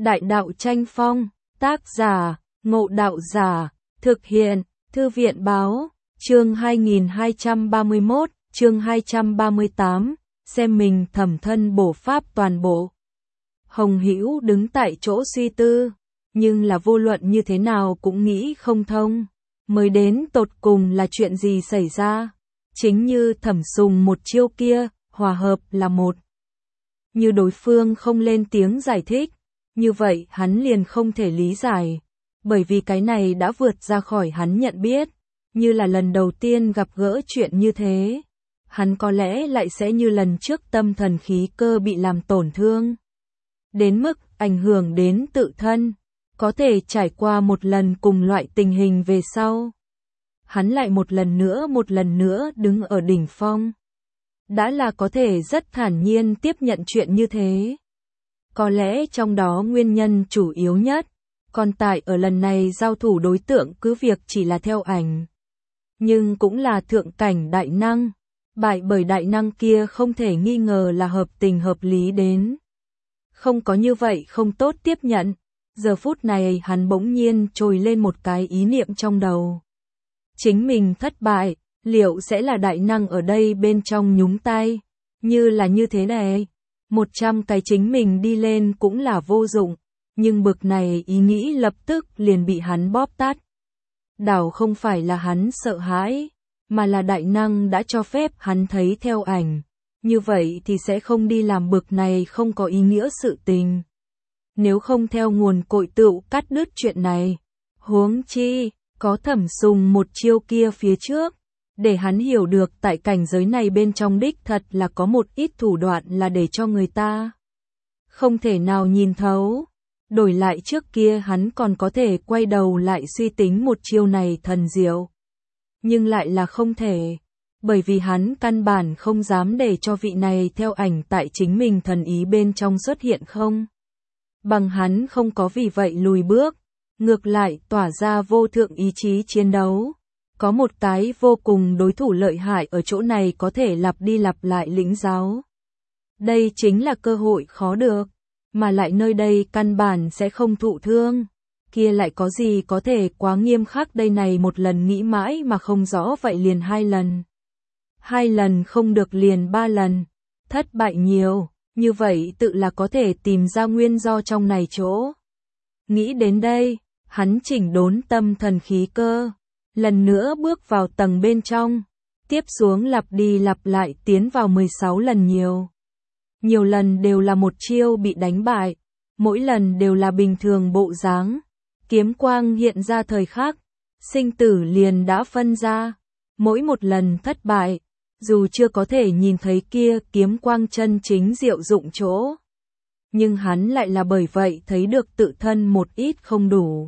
Đại đạo tranh phong, tác giả, Ngộ Đạo Giả, thực hiện, Thư viện báo, chương 2231, chương 238, xem mình thẩm thân bổ pháp toàn bộ. Hồng Hữu đứng tại chỗ suy tư, nhưng là vô luận như thế nào cũng nghĩ không thông. Mới đến tột cùng là chuyện gì xảy ra? Chính như Thẩm Sùng một chiêu kia, hòa hợp là một. Như đối phương không lên tiếng giải thích, như vậy hắn liền không thể lý giải. Bởi vì cái này đã vượt ra khỏi hắn nhận biết, như là lần đầu tiên gặp gỡ chuyện như thế. Hắn có lẽ lại sẽ như lần trước tâm thần khí cơ bị làm tổn thương. Đến mức ảnh hưởng đến tự thân, có thể trải qua một lần cùng loại tình hình về sau. Hắn lại một lần nữa đứng ở đỉnh phong. Đã là có thể rất thản nhiên tiếp nhận chuyện như thế. Có lẽ trong đó nguyên nhân chủ yếu nhất, còn tại ở lần này giao thủ đối tượng cứ việc chỉ là theo ảnh. Nhưng cũng là thượng cảnh đại năng, bại bởi đại năng kia không thể nghi ngờ là hợp tình hợp lý đến. Không có như vậy không tốt tiếp nhận, giờ phút này hắn bỗng nhiên trồi lên một cái ý niệm trong đầu. Chính mình thất bại, liệu sẽ là đại năng ở đây bên trong nhúng tay, như là như thế này. 100 cái chính mình đi lên cũng là vô dụng, nhưng bực này ý nghĩ lập tức liền bị hắn bóp tát. Đảo không phải là hắn sợ hãi, mà là đại năng đã cho phép hắn thấy theo ảnh, như vậy thì sẽ không đi làm bực này không có ý nghĩa sự tình. Nếu không theo nguồn cội tựu cắt đứt chuyện này, huống chi, có Thẩm Sùng một chiêu kia phía trước. Để hắn hiểu được tại cảnh giới này bên trong đích thật là có một ít thủ đoạn là để cho người ta không thể nào nhìn thấu. Đổi lại trước kia hắn còn có thể quay đầu lại suy tính một chiêu này thần diệu. Nhưng lại là không thể, bởi vì hắn căn bản không dám để cho vị này theo ảnh tại chính mình thần ý bên trong xuất hiện không. Bằng hắn không có vì vậy lùi bước, ngược lại tỏa ra vô thượng ý chí chiến đấu. Có một cái vô cùng đối thủ lợi hại ở chỗ này có thể lặp đi lặp lại lĩnh giáo. Đây chính là cơ hội khó được, mà lại nơi đây căn bản sẽ không thụ thương. Kia lại có gì có thể quá nghiêm khắc đây này, một lần nghĩ mãi mà không rõ vậy liền 2 lần. 2 lần không được liền 3 lần. Thất bại nhiều, như vậy tự là có thể tìm ra nguyên do trong này chỗ. Nghĩ đến đây, hắn chỉnh đốn tâm thần khí cơ. Lần nữa bước vào tầng bên trong, tiếp xuống lặp đi lặp lại tiến vào 16 lần nhiều. Nhiều lần đều là một chiêu bị đánh bại, mỗi lần đều là bình thường bộ dáng. Kiếm quang hiện ra thời khắc, sinh tử liền đã phân ra. Mỗi một lần thất bại, dù chưa có thể nhìn thấy kia kiếm quang chân chính diệu dụng chỗ. Nhưng hắn lại là bởi vậy thấy được tự thân một ít không đủ.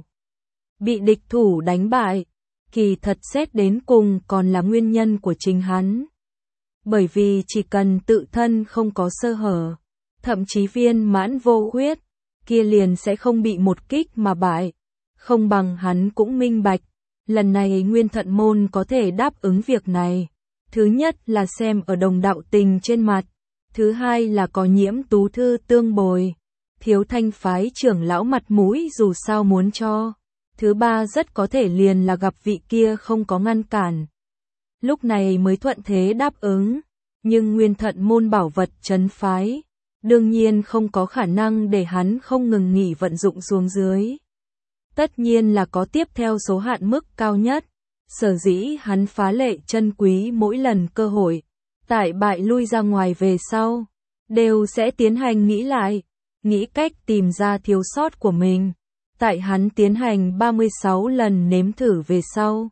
Bị địch thủ đánh bại. Kỳ thật xét đến cùng còn là nguyên nhân của chính hắn. Bởi vì chỉ cần tự thân không có sơ hở, thậm chí viên mãn vô khuyết, kia liền sẽ không bị một kích mà bại. Không bằng hắn cũng minh bạch, lần này Nguyên Thận Môn có thể đáp ứng việc này. Thứ nhất là xem ở đồng đạo tình trên mặt, thứ hai là có Nhiễm Tú Thư tương bồi. Thiếu Thanh phái trưởng lão mặt mũi dù sao muốn cho. Thứ ba rất có thể liền là gặp vị kia không có ngăn cản. Lúc này mới thuận thế đáp ứng, nhưng Nguyên Thận Môn bảo vật trấn phái, đương nhiên không có khả năng để hắn không ngừng nghỉ vận dụng xuống dưới. Tất nhiên là có tiếp theo số hạn mức cao nhất, sở dĩ hắn phá lệ chân quý mỗi lần cơ hội, tại bại lui ra ngoài về sau, đều sẽ tiến hành nghĩ lại, nghĩ cách tìm ra thiếu sót của mình. Tại hắn tiến hành 36 lần nếm thử về sau,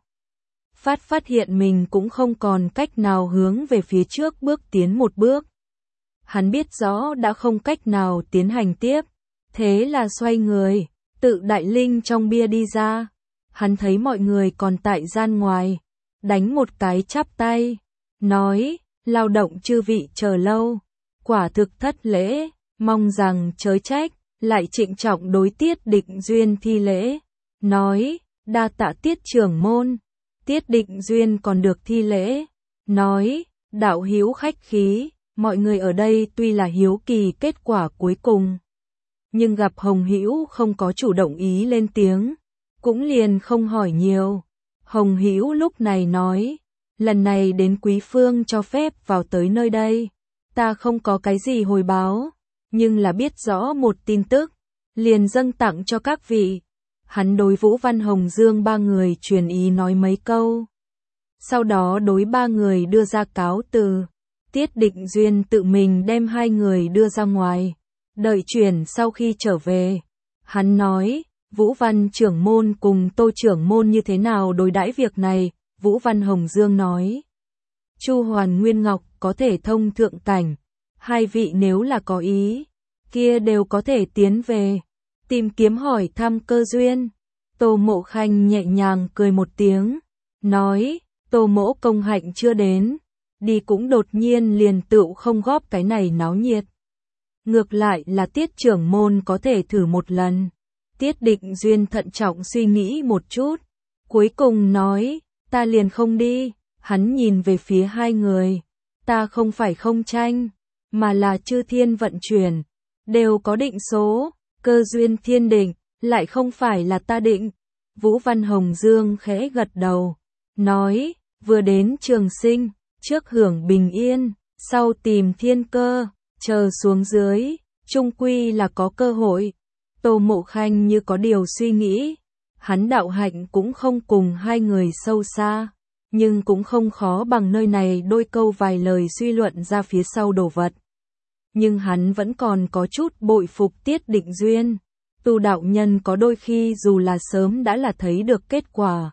phát hiện mình cũng không còn cách nào hướng về phía trước bước tiến một bước. Hắn biết rõ đã không cách nào tiến hành tiếp, thế là xoay người, tự đại linh trong bia đi ra. Hắn thấy mọi người còn tại gian ngoài, đánh một cái chắp tay, nói, lao động chư vị chờ lâu, quả thực thất lễ, mong rằng chớ trách. Lại trịnh trọng đối Tiết Định Duyên thi lễ, nói, đa tạ Tiết trưởng môn. Tiết Định Duyên còn được thi lễ, nói, đạo hữu khách khí, mọi người ở đây tuy là hiếu kỳ kết quả cuối cùng, nhưng gặp Hồng Hữu không có chủ động ý lên tiếng, cũng liền không hỏi nhiều. Hồng Hữu lúc này nói, lần này đến Quý Phương cho phép vào tới nơi đây, ta không có cái gì hồi báo, nhưng là biết rõ một tin tức, liền dâng tặng cho các vị. Hắn đối Vũ Văn Hồng Dương ba người truyền ý nói mấy câu. Sau đó đối ba người đưa ra cáo từ. Tiết Định Duyên tự mình đem hai người đưa ra ngoài. Đợi chuyển sau khi trở về, hắn nói, Vũ Văn trưởng môn cùng Tô trưởng môn như thế nào đối đãi việc này. Vũ Văn Hồng Dương nói, Chu Hoàn Nguyên Ngọc có thể thông thượng cảnh, hai vị nếu là có ý, kia đều có thể tiến về, tìm kiếm hỏi thăm cơ duyên. Tô Mộ Khanh nhẹ nhàng cười một tiếng, nói, Tô mỗ công hạnh chưa đến, đi cũng đột nhiên liền tựu không góp cái này náo nhiệt. Ngược lại là Tiết trưởng môn có thể thử một lần. Tiết Định Duyên thận trọng suy nghĩ một chút, cuối cùng nói, ta liền không đi. Hắn nhìn về phía hai người, ta không phải không tranh, mà là chư thiên vận chuyển, đều có định số, cơ duyên thiên định, lại không phải là ta định. Vũ Văn Hồng Dương khẽ gật đầu, nói, vừa đến Trường Sinh, trước hưởng bình yên, sau tìm thiên cơ, chờ xuống dưới, chung quy là có cơ hội. Tô Mộ Khanh như có điều suy nghĩ, hắn đạo hạnh cũng không cùng hai người sâu xa, nhưng cũng không khó bằng nơi này đôi câu vài lời suy luận ra phía sau đồ vật. Nhưng hắn vẫn còn có chút bội phục Tiết Định Duyên. Tu đạo nhân có đôi khi dù là sớm đã là thấy được kết quả,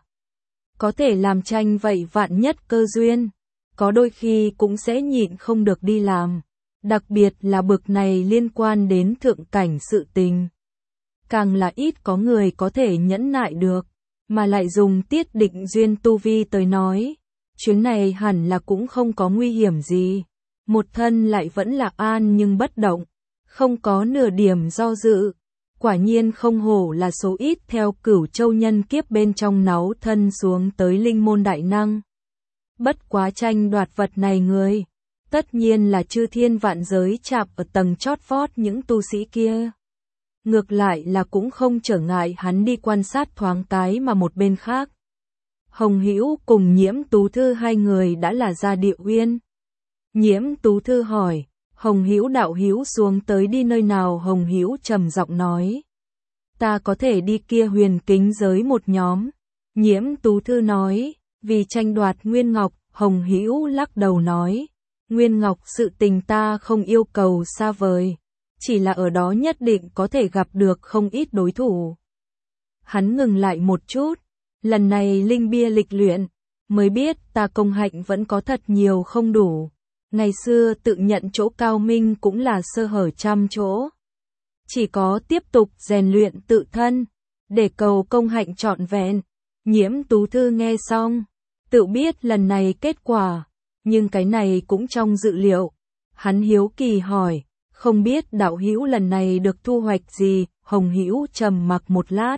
có thể làm tranh vậy vạn nhất cơ duyên, có đôi khi cũng sẽ nhịn không được đi làm, đặc biệt là bực này liên quan đến thượng cảnh sự tình. Càng là ít có người có thể nhẫn nại được, mà lại dùng Tiết Định Duyên tu vi tới nói, chuyến này hẳn là cũng không có nguy hiểm gì, một thân lại vẫn là an nhưng bất động, không có nửa điểm do dự. Quả nhiên không hổ là số ít theo Cửu Châu nhân kiếp bên trong náu thân xuống tới linh môn đại năng. Bất quá tranh đoạt vật này người, tất nhiên là chư thiên vạn giới chạm ở tầng chót vót những tu sĩ kia. Ngược lại là cũng không trở ngại hắn đi quan sát thoáng cái mà một bên khác. Hồng Hữu cùng Nhiễm Tú Thư hai người đã là ra Địa Uyên. Nhiễm Tú Thư hỏi, Hồng Hữu đạo hữu xuống tới đi nơi nào? Hồng Hữu trầm giọng nói, ta có thể đi kia huyền kính giới một nhóm. Nhiễm Tú Thư nói, vì tranh đoạt Nguyên Ngọc. Hồng Hữu lắc đầu nói, Nguyên Ngọc sự tình ta không yêu cầu xa vời, chỉ là ở đó nhất định có thể gặp được không ít đối thủ. Hắn ngừng lại một chút, lần này linh bia lịch luyện, mới biết ta công hạnh vẫn có thật nhiều không đủ. Ngày xưa tự nhận chỗ cao minh cũng là sơ hở trăm chỗ. Chỉ có tiếp tục rèn luyện tự thân, để cầu công hạnh trọn vẹn. Nhiễm Tú Thư nghe xong, tự biết lần này kết quả, nhưng cái này cũng trong dự liệu. Hắn hiếu kỳ hỏi, không biết đạo hữu lần này được thu hoạch gì? Hồng Hữu trầm mặc một lát,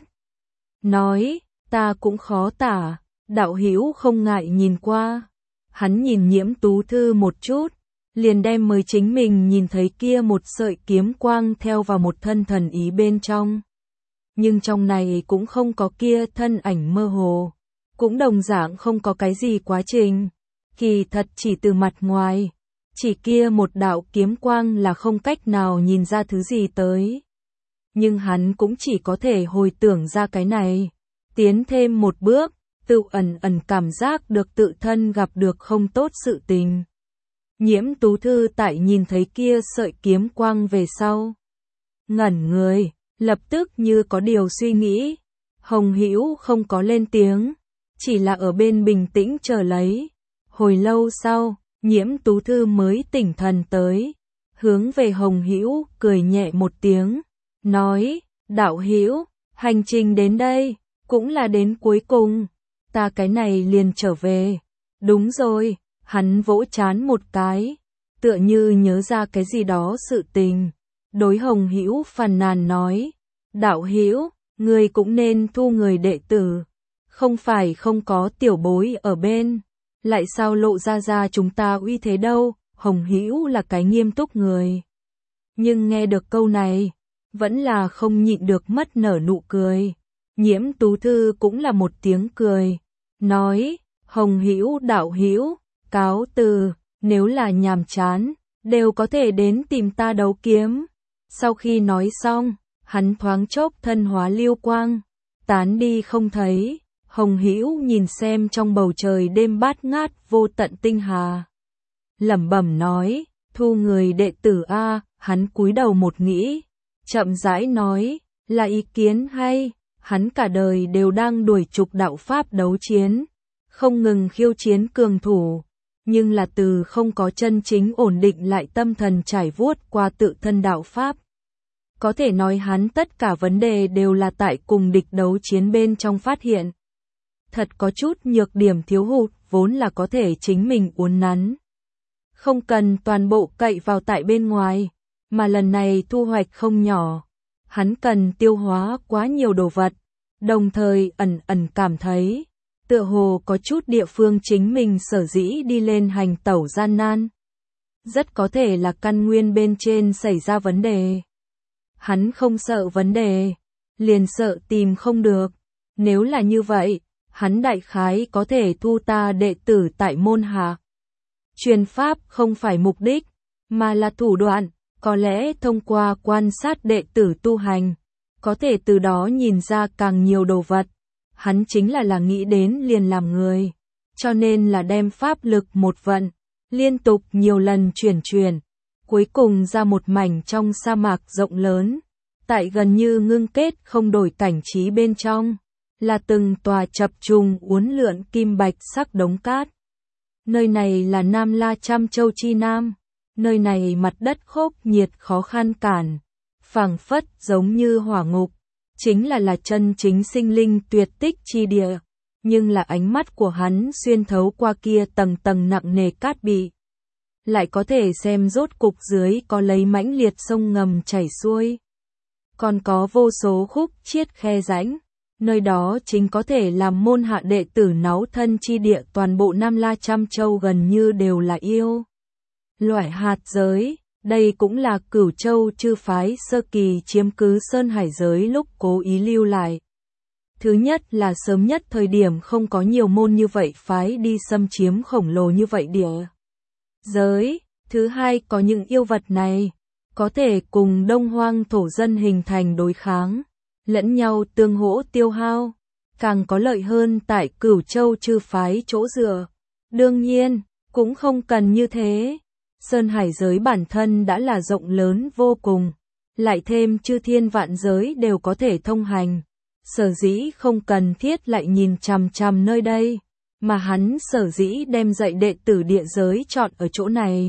nói, ta cũng khó tả, đạo hữu không ngại nhìn qua. Hắn nhìn Nhiễm Tú Thư một chút, liền đem mới chính mình nhìn thấy kia một sợi kiếm quang theo vào một thân thần ý bên trong. Nhưng trong này cũng không có kia thân ảnh mơ hồ, cũng đồng dạng không có cái gì quá trình. Kỳ thật chỉ từ mặt ngoài, chỉ kia một đạo kiếm quang là không cách nào nhìn ra thứ gì tới. Nhưng hắn cũng chỉ có thể hồi tưởng ra cái này, tiến thêm một bước, tự ẩn ẩn cảm giác được tự thân gặp được không tốt sự tình. Nhiễm Tú Thư tại nhìn thấy kia sợi kiếm quang về sau, ngẩn người, lập tức như có điều suy nghĩ. Hồng Hữu không có lên tiếng, chỉ là ở bên bình tĩnh chờ lấy. Hồi lâu sau, Nhiễm Tú Thư mới tỉnh thần tới, hướng về Hồng Hữu cười nhẹ một tiếng, nói, đạo hữu, hành trình đến đây, cũng là đến cuối cùng, ta cái này liền trở về. Đúng rồi, hắn vỗ trán một cái, tựa như nhớ ra cái gì đó sự tình. Đối Hồng Hữu phàn nàn nói, đạo hữu, người cũng nên thu người đệ tử, không phải không có tiểu bối ở bên, lại sao lộ ra chúng ta uy thế đâu. Hồng Hữu là cái nghiêm túc người, nhưng nghe được câu này, vẫn là không nhịn được mất nở nụ cười. Nhiễm Tú Thư cũng là một tiếng cười, nói, Hồng Hữu đạo hữu, cáo từ, nếu là nhàm chán, đều có thể đến tìm ta đấu kiếm. Sau khi nói xong, hắn thoáng chốc thân hóa lưu quang, tán đi không thấy. Hồng Hữu nhìn xem trong bầu trời đêm bát ngát vô tận tinh hà, lẩm bẩm nói, thu người đệ tử a. Hắn cúi đầu một nghĩ, chậm rãi nói, là ý kiến hay. Hắn cả đời đều đang đuổi trục đạo pháp đấu chiến, không ngừng khiêu chiến cường thủ, nhưng là từ không có chân chính ổn định lại tâm thần trải vuốt qua tự thân đạo pháp. Có thể nói hắn tất cả vấn đề đều là tại cùng địch đấu chiến bên trong phát hiện. Thật có chút nhược điểm thiếu hụt, vốn là có thể chính mình uốn nắn. Không cần toàn bộ cậy vào tại bên ngoài, mà lần này thu hoạch không nhỏ. Hắn cần tiêu hóa quá nhiều đồ vật, đồng thời ẩn ẩn cảm thấy, tựa hồ có chút địa phương chính mình sở dĩ đi lên hành tẩu gian nan. Rất có thể là căn nguyên bên trên xảy ra vấn đề. Hắn không sợ vấn đề, liền sợ tìm không được. Nếu là như vậy, hắn đại khái có thể thu ta đệ tử tại môn hạ. Truyền pháp không phải mục đích, mà là thủ đoạn, có lẽ thông qua quan sát đệ tử tu hành, có thể từ đó nhìn ra càng nhiều đồ vật. Hắn chính là nghĩ đến liền làm người, cho nên là đem pháp lực một vận, liên tục nhiều lần chuyển, cuối cùng ra một mảnh trong sa mạc rộng lớn, tại gần như ngưng kết không đổi cảnh trí bên trong, là từng tòa chập trùng uốn lượn kim bạch sắc đống cát. Nơi này là Nam La Trăm Châu chi Nam, nơi này mặt đất khốc nhiệt khó khăn cản, phảng phất giống như hỏa ngục, chính là chân chính sinh linh tuyệt tích chi địa, nhưng là ánh mắt của hắn xuyên thấu qua kia tầng tầng nặng nề cát bị, lại có thể xem rốt cục dưới có lấy mãnh liệt sông ngầm chảy xuôi, còn có vô số khúc chiết khe rãnh, nơi đó chính có thể làm môn hạ đệ tử náu thân chi địa. Toàn bộ Nam La Trăm Châu gần như đều là yêu loại hạt giới. Đây cũng là Cửu Châu chư phái sơ kỳ chiếm cứ Sơn Hải giới lúc cố ý lưu lại. Thứ nhất là sớm nhất thời điểm không có nhiều môn như vậy phái đi xâm chiếm khổng lồ như vậy địa giới. Thứ hai có những yêu vật này, có thể cùng Đông Hoang thổ dân hình thành đối kháng, lẫn nhau tương hỗ tiêu hao, càng có lợi hơn tại Cửu Châu chư phái chỗ dựa. Đương nhiên, cũng không cần như thế. Sơn Hải giới bản thân đã là rộng lớn vô cùng, lại thêm chư thiên vạn giới đều có thể thông hành, sở dĩ không cần thiết lại nhìn chằm chằm nơi đây, mà hắn sở dĩ đem dạy đệ tử địa giới chọn ở chỗ này.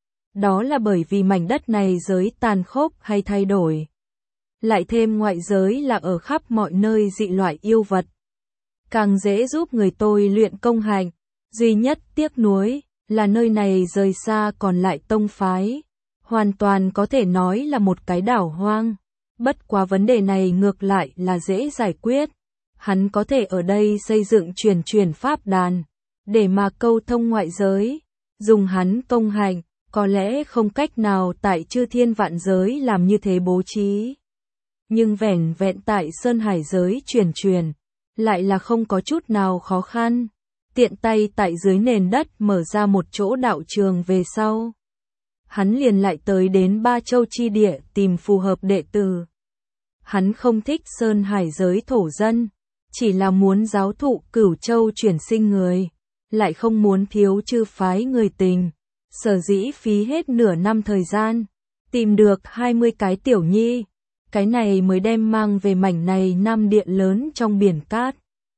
Đó là bởi vì mảnh đất này giới tàn khốc hay thay đổi. Lại thêm ngoại giới là ở khắp mọi nơi dị loại yêu vật, càng dễ giúp người tôi luyện công hành. Duy nhất tiếc nuối là nơi này rời xa còn lại tông phái, hoàn toàn có thể nói là một cái đảo hoang. Bất quá vấn đề này ngược lại là dễ giải quyết. Hắn có thể ở đây xây dựng truyền pháp đàn, để mà câu thông ngoại giới. Dùng hắn công hành, có lẽ không cách nào tại chư thiên vạn giới làm như thế bố trí. Nhưng vẻn vẹn tại Sơn Hải giới truyền, lại là không có chút nào khó khăn. Tiện tay tại dưới nền đất mở ra một chỗ đạo trường về sau, hắn liền lại tới đến Ba Châu chi địa tìm phù hợp đệ tử. Hắn không thích Sơn Hải giới thổ dân, chỉ là muốn giáo thụ Cửu Châu chuyển sinh người, lại không muốn thiếu chư phái người tình. Sở dĩ phí hết nửa năm thời gian, tìm được 20 cái tiểu nhi, cái này mới đem mang về mảnh này Nam địa lớn trong biển cát.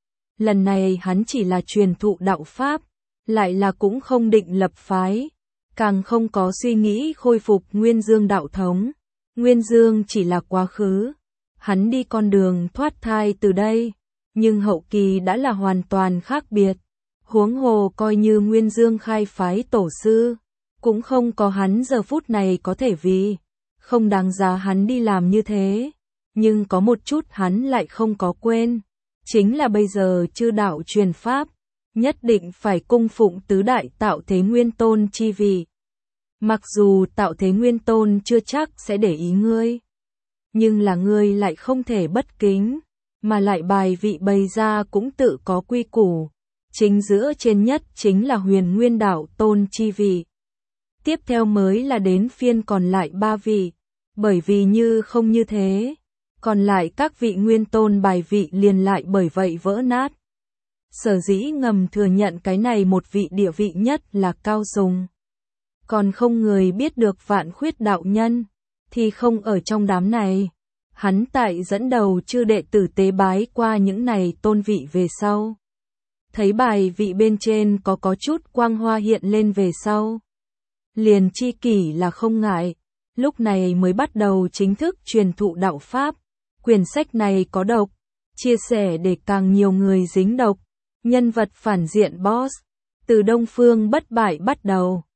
Lần này hắn chỉ là truyền thụ đạo pháp, lại là cũng không định lập phái, càng không có suy nghĩ khôi phục Nguyên Dương đạo thống. Nguyên Dương chỉ là quá khứ, hắn đi con đường thoát thai từ đây, nhưng hậu kỳ đã là hoàn toàn khác biệt. Huống hồ coi như Nguyên Dương khai phái tổ sư, cũng không có hắn giờ phút này có thể vì không đáng giá hắn đi làm như thế. Nhưng có một chút hắn lại không có quên, chính là bây giờ chư đạo truyền pháp, nhất định phải cung phụng tứ đại Tạo Thế Nguyên Tôn chi vị. Mặc dù Tạo Thế Nguyên Tôn chưa chắc sẽ để ý ngươi, nhưng là ngươi lại không thể bất kính, mà lại bài vị bày ra cũng tự có quy củ. Chính giữa trên nhất chính là Huyền Nguyên đạo tôn chi vị. Tiếp theo mới là đến phiên còn lại 3 vị, bởi vì như không như thế, còn lại các vị nguyên tôn bài vị liền lại bởi vậy vỡ nát. Sở dĩ ngầm thừa nhận cái này một vị địa vị nhất là Cao Sùng. Còn không người biết được Vạn Khuyết đạo nhân, thì không ở trong đám này. Hắn tại dẫn đầu chư đệ tử tế bái qua những này tôn vị về sau. Thấy bài vị bên trên có chút quang hoa hiện lên về sau. Liền chi kỷ là không ngại, lúc này mới bắt đầu chính thức truyền thụ đạo Pháp. Quyển sách này có độc, chia sẻ để càng nhiều người dính độc. Nhân vật phản diện boss, từ Đông Phương bất bại bắt đầu.